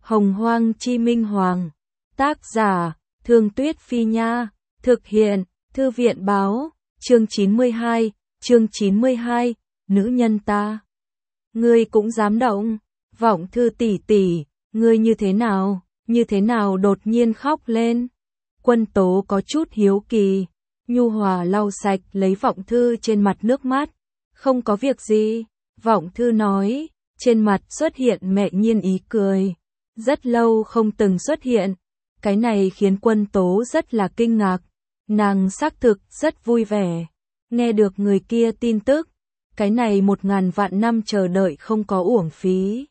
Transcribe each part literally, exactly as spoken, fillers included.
Hồng Hoang Chi Minh Hoàng. Tác giả, Thương Tuyết Phi Nha. Thực hiện, Thư viện Báo. Chương chín mươi hai, chương chín mươi hai, nữ nhân ta. Ngươi cũng dám động, Vọng Thư tỷ tỷ, ngươi như thế nào, như thế nào đột nhiên khóc lên. Quân Tố có chút hiếu kỳ, nhu hòa lau sạch lấy Vọng Thư trên mặt nước mắt. Không có việc gì, Vọng Thư nói, trên mặt xuất hiện mẹ nhiên ý cười. Rất lâu không từng xuất hiện, cái này khiến Quân Tố rất là kinh ngạc. Nàng xác thực rất vui vẻ, nghe được người kia tin tức, cái này một ngàn vạn năm chờ đợi không có uổng phí.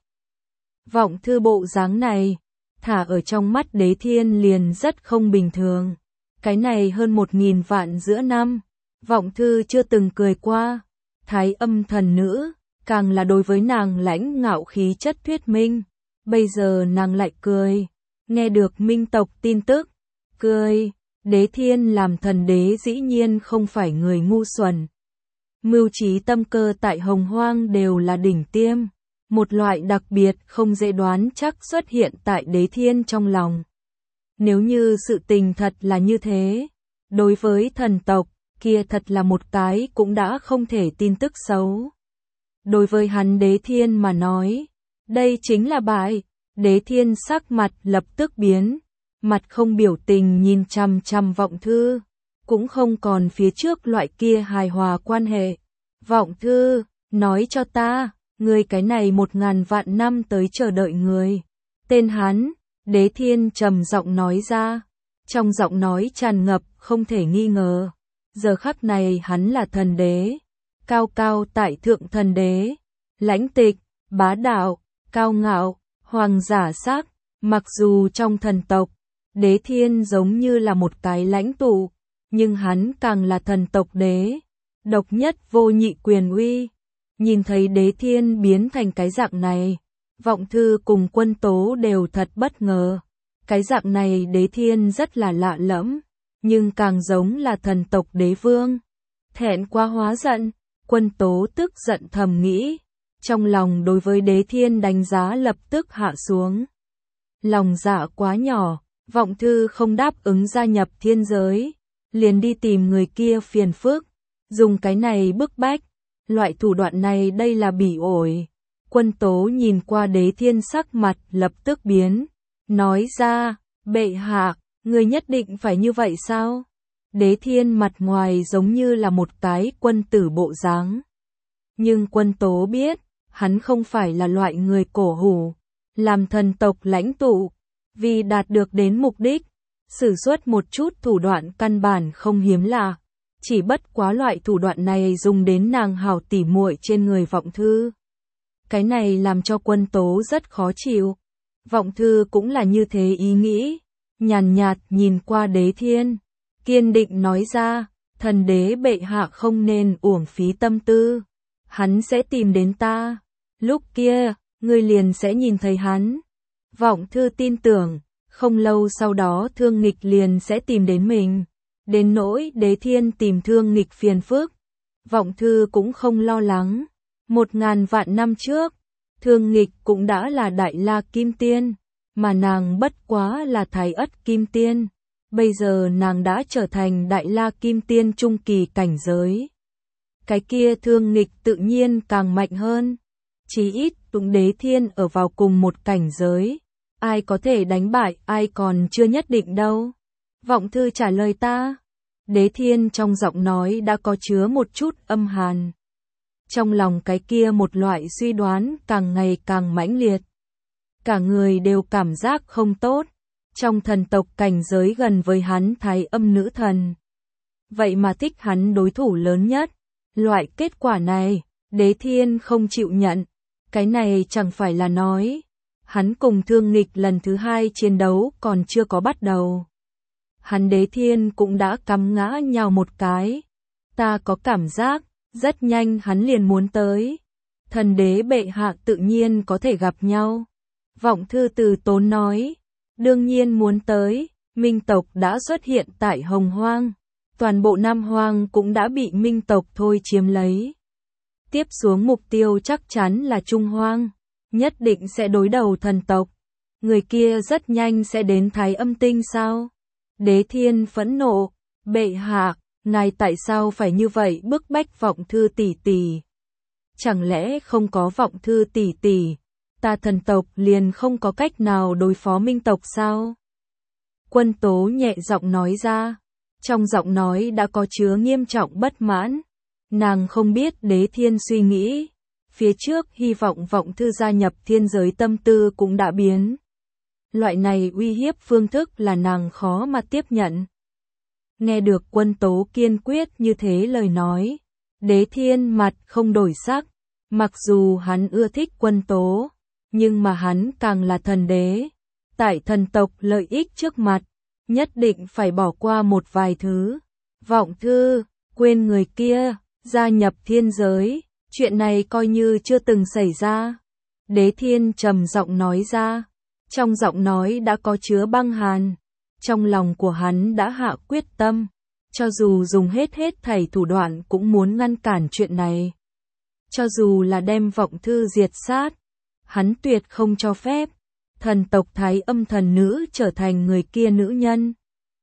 Vọng Thư bộ dáng này, thả ở trong mắt Đế Thiên liền rất không bình thường. Cái này hơn một nghìn vạn giữa năm, Vọng Thư chưa từng cười qua. Thái Âm thần nữ, càng là đối với nàng lãnh ngạo khí chất thuyết minh. Bây giờ nàng lại cười, nghe được minh tộc tin tức, cười. Đế Thiên làm thần đế dĩ nhiên không phải người ngu xuẩn. Mưu trí tâm cơ tại Hồng Hoang đều là đỉnh tiêm, một loại đặc biệt không dễ đoán chắc xuất hiện tại Đế Thiên trong lòng. Nếu như sự tình thật là như thế, đối với thần tộc, kia thật là một cái cũng đã không thể tin tức xấu. Đối với hắn Đế Thiên mà nói, đây chính là bại. Đế Thiên sắc mặt lập tức biến, mặt không biểu tình nhìn chằm chằm Vọng Thư, cũng không còn phía trước loại kia hài hòa quan hệ. Vọng Thư, nói cho ta, ngươi cái này một ngàn vạn năm tới chờ đợi người. Tên hắn, Đế Thiên trầm giọng nói ra, trong giọng nói tràn ngập không thể nghi ngờ. Giờ khắc này hắn là thần đế, cao cao tại thượng thần đế, lãnh tịch, bá đạo, cao ngạo, hoàng giả sắc. Mặc dù trong thần tộc, Đế Thiên giống như là một cái lãnh tụ, nhưng hắn càng là thần tộc đế, độc nhất vô nhị quyền uy. Nhìn thấy Đế Thiên biến thành cái dạng này, Vọng Thư cùng Quân Tố đều thật bất ngờ. Cái dạng này Đế Thiên rất là lạ lẫm, nhưng càng giống là thần tộc đế vương. Thẹn quá hóa giận, Quân Tố tức giận thầm nghĩ, trong lòng đối với Đế Thiên đánh giá lập tức hạ xuống. Lòng dạ quá nhỏ, Vọng Thư không đáp ứng gia nhập thiên giới, liền đi tìm người kia phiền phức, dùng cái này bức bách. Loại thủ đoạn này đây là bỉ ổi. Quân Tố nhìn qua Đế Thiên sắc mặt lập tức biến, nói ra, bệ hạ, người nhất định phải như vậy sao? Đế Thiên mặt ngoài giống như là một cái quân tử bộ dáng. Nhưng Quân Tố biết, hắn không phải là loại người cổ hủ, làm thần tộc lãnh tụ, vì đạt được đến mục đích, sử xuất một chút thủ đoạn căn bản không hiếm lạ. Chỉ bất quá loại thủ đoạn này dùng đến nàng hảo tỉ muội trên người Vọng Thư. Cái này làm cho Quân Tố rất khó chịu. Vọng Thư cũng là như thế ý nghĩ, nhàn nhạt nhìn qua Đế Thiên, kiên định nói ra, thần đế bệ hạ không nên uổng phí tâm tư. Hắn sẽ tìm đến ta, lúc kia, ngươi liền sẽ nhìn thấy hắn. Vọng Thư tin tưởng, không lâu sau đó Thương Nghịch liền sẽ tìm đến mình. Đến nỗi Đế Thiên tìm Thương Nghịch phiền phức, Vọng Thư cũng không lo lắng. Một ngàn vạn năm trước, Thương Nghịch cũng đã là Đại La Kim Tiên, mà nàng bất quá là Thái Ất Kim Tiên. Bây giờ nàng đã trở thành Đại La Kim Tiên trung kỳ cảnh giới. Cái kia Thương Nghịch tự nhiên càng mạnh hơn. Chí ít cùng Đế Thiên ở vào cùng một cảnh giới. Ai có thể đánh bại ai còn chưa nhất định đâu. Vọng Thư trả lời ta. Đế Thiên trong giọng nói đã có chứa một chút âm hàn. Trong lòng cái kia một loại suy đoán càng ngày càng mãnh liệt. Cả người đều cảm giác không tốt. Trong thần tộc cảnh giới gần với hắn Thái Âm nữ thần. Vậy mà thích hắn đối thủ lớn nhất. Loại kết quả này, Đế Thiên không chịu nhận. Cái này chẳng phải là nói. Hắn cùng Thương Nghịch lần thứ hai chiến đấu còn chưa có bắt đầu. Hắn Đế Thiên cũng đã cắm ngã nhào một cái. Ta có cảm giác, rất nhanh hắn liền muốn tới. Thần đế bệ hạ tự nhiên có thể gặp nhau. Vọng Thư từ tốn nói, đương nhiên muốn tới. Minh tộc đã xuất hiện tại Hồng Hoang. Toàn bộ Nam Hoang cũng đã bị Minh tộc thôi chiếm lấy. Tiếp xuống mục tiêu chắc chắn là Trung Hoang. Nhất định sẽ đối đầu thần tộc. Người kia rất nhanh sẽ đến Thái Âm Tinh sao? Đế Thiên phẫn nộ, bệ hạ, ngài tại sao phải như vậy bức bách Vọng Thư tỷ tỷ? Chẳng lẽ không có Vọng Thư tỷ tỷ, ta thần tộc liền không có cách nào đối phó minh tộc sao? Quân Tố nhẹ giọng nói ra, trong giọng nói đã có chứa nghiêm trọng bất mãn. Nàng không biết Đế Thiên suy nghĩ, phía trước hy vọng Vọng Thư gia nhập thiên giới tâm tư cũng đã biến. Loại này uy hiếp phương thức là nàng khó mà tiếp nhận. Nghe được Quân Tố kiên quyết như thế lời nói, Đế Thiên mặt không đổi sắc, mặc dù hắn ưa thích Quân Tố, nhưng mà hắn càng là thần đế. Tại thần tộc lợi ích trước mặt, nhất định phải bỏ qua một vài thứ. Vọng Thư, quên người kia, gia nhập thiên giới, chuyện này coi như chưa từng xảy ra. Đế Thiên trầm giọng nói ra, trong giọng nói đã có chứa băng hàn. Trong lòng của hắn đã hạ quyết tâm, cho dù dùng hết hết thảy thủ đoạn cũng muốn ngăn cản chuyện này. Cho dù là đem Vọng Thư diệt sát, hắn tuyệt không cho phép thần tộc Thái Âm thần nữ trở thành người kia nữ nhân.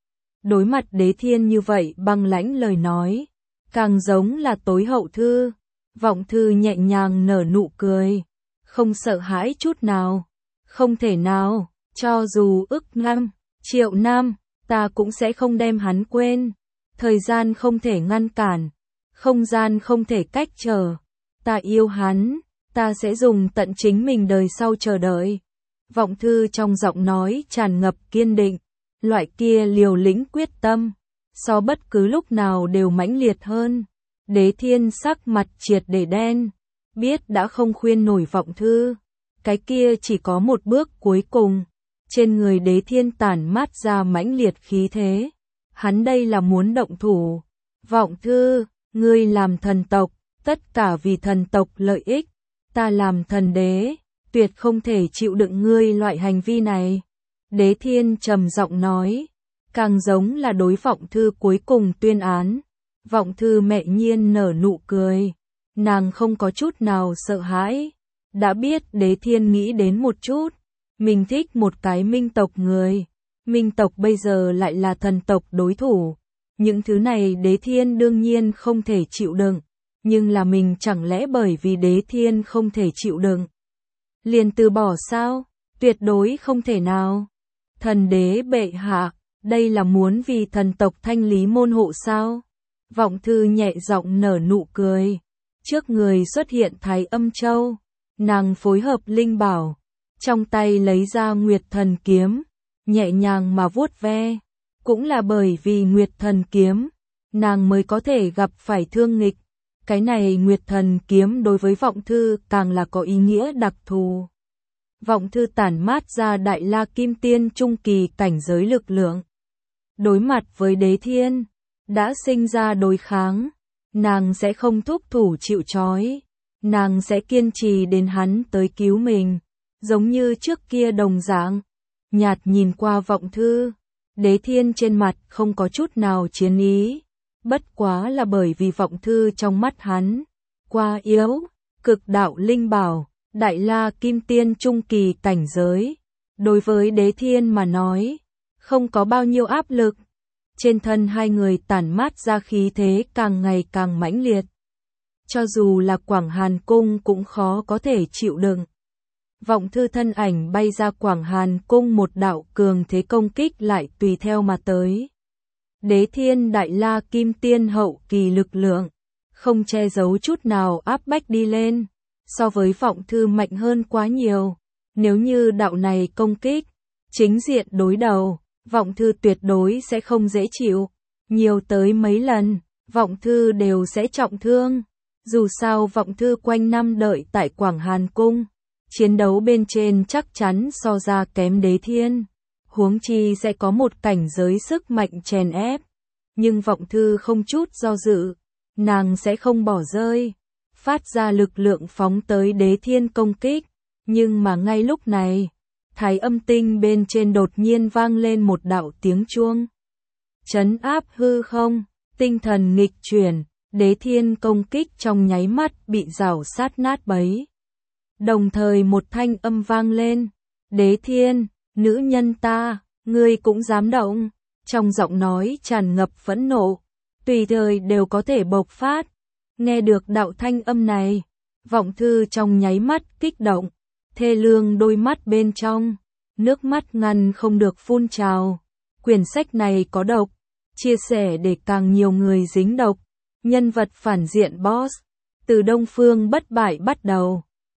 Đối mặt Đế Thiên như vậy băng lãnh lời nói, càng giống là tối hậu thư. Vọng Thư nhẹ nhàng nở nụ cười, không sợ hãi chút nào. Không thể nào, cho dù ức năm, triệu năm, ta cũng sẽ không đem hắn quên. Thời gian không thể ngăn cản, không gian không thể cách trở. Ta yêu hắn, ta sẽ dùng tận chính mình đời sau chờ đợi. Vọng Thư trong giọng nói tràn ngập kiên định, loại kia liều lĩnh quyết tâm, so bất cứ lúc nào đều mãnh liệt hơn. Đế Thiên sắc mặt triệt để đen, biết đã không khuyên nổi Vọng Thư. Cái kia chỉ có một bước cuối cùng. Trên người Đế Thiên tản mát ra mãnh liệt khí thế. Hắn đây là muốn động thủ. Vọng Thư, ngươi làm thần tộc, tất cả vì thần tộc lợi ích. Ta làm thần đế, tuyệt không thể chịu đựng ngươi loại hành vi này. Đế Thiên trầm giọng nói, càng giống là đối Vọng Thư cuối cùng tuyên án. Vọng Thư mẹ nhiên nở nụ cười, nàng không có chút nào sợ hãi. Đã biết Đế Thiên nghĩ đến một chút, mình thích một cái minh tộc người. Minh tộc bây giờ lại là thần tộc đối thủ. Những thứ này Đế Thiên đương nhiên không thể chịu đựng. Nhưng là mình chẳng lẽ bởi vì Đế Thiên không thể chịu đựng liền từ bỏ sao? Tuyệt đối không thể nào. Thần đế bệ hạ, đây là muốn vì thần tộc thanh lý môn hộ sao? Vọng Thư nhẹ giọng nở nụ cười. Trước người xuất hiện Thái Âm Châu. Nàng phối hợp linh bảo, trong tay lấy ra Nguyệt Thần Kiếm, nhẹ nhàng mà vuốt ve. Cũng là bởi vì Nguyệt Thần Kiếm, nàng mới có thể gặp phải thương nghịch. Cái này Nguyệt Thần Kiếm đối với Vọng Thư càng là có ý nghĩa đặc thù. Vọng Thư tản mát ra Đại La Kim Tiên trung kỳ cảnh giới lực lượng. Đối mặt với Đế Thiên, đã sinh ra đối kháng, nàng sẽ không thúc thủ chịu trói. Nàng sẽ kiên trì đến hắn tới cứu mình, giống như trước kia đồng dạng. Nhạt nhìn qua Vọng Thư, Đế Thiên trên mặt không có chút nào chiến ý. Bất quá là bởi vì Vọng Thư trong mắt hắn quá yếu. Cực đạo linh bảo, Đại La Kim Tiên trung kỳ cảnh giới, đối với Đế Thiên mà nói, không có bao nhiêu áp lực. Trên thân hai người tản mát ra khí thế càng ngày càng mãnh liệt. Cho dù là Quảng Hàn Cung cũng khó có thể chịu đựng. Vọng Thư thân ảnh bay ra Quảng Hàn Cung, một đạo cường thế công kích lại tùy theo mà tới. Đế Thiên Đại La Kim Tiên hậu kỳ lực lượng, không che giấu chút nào áp bách đi lên, so với Vọng Thư mạnh hơn quá nhiều. Nếu như đạo này công kích, chính diện đối đầu, Vọng Thư tuyệt đối sẽ không dễ chịu. Nhiều tới mấy lần, Vọng Thư đều sẽ trọng thương. Dù sao Vọng Thư quanh năm đợi tại Quảng Hàn Cung, chiến đấu bên trên chắc chắn so ra kém Đế Thiên. Huống chi sẽ có một cảnh giới sức mạnh chèn ép. Nhưng Vọng Thư không chút do dự, nàng sẽ không bỏ rơi, phát ra lực lượng phóng tới Đế Thiên công kích. Nhưng mà ngay lúc này, Thái Âm Tinh bên trên đột nhiên vang lên một đạo tiếng chuông. Trấn áp hư không, tinh thần nghịch chuyển, Đế Thiên công kích trong nháy mắt bị rào sát nát bấy. Đồng thời một thanh âm vang lên, Đế Thiên, Nữ nhân ta, ngươi cũng dám động. Trong giọng nói tràn ngập phẫn nộ, tùy thời đều có thể bộc phát. Nghe được đạo thanh âm này, Vọng Thư trong nháy mắt kích động, thê lương đôi mắt bên trong, nước mắt ngăn không được phun trào. Quyển sách này có độc, chia sẻ để càng nhiều người dính độc. Nhân vật phản diện boss, từ Đông Phương Bất Bại bắt đầu,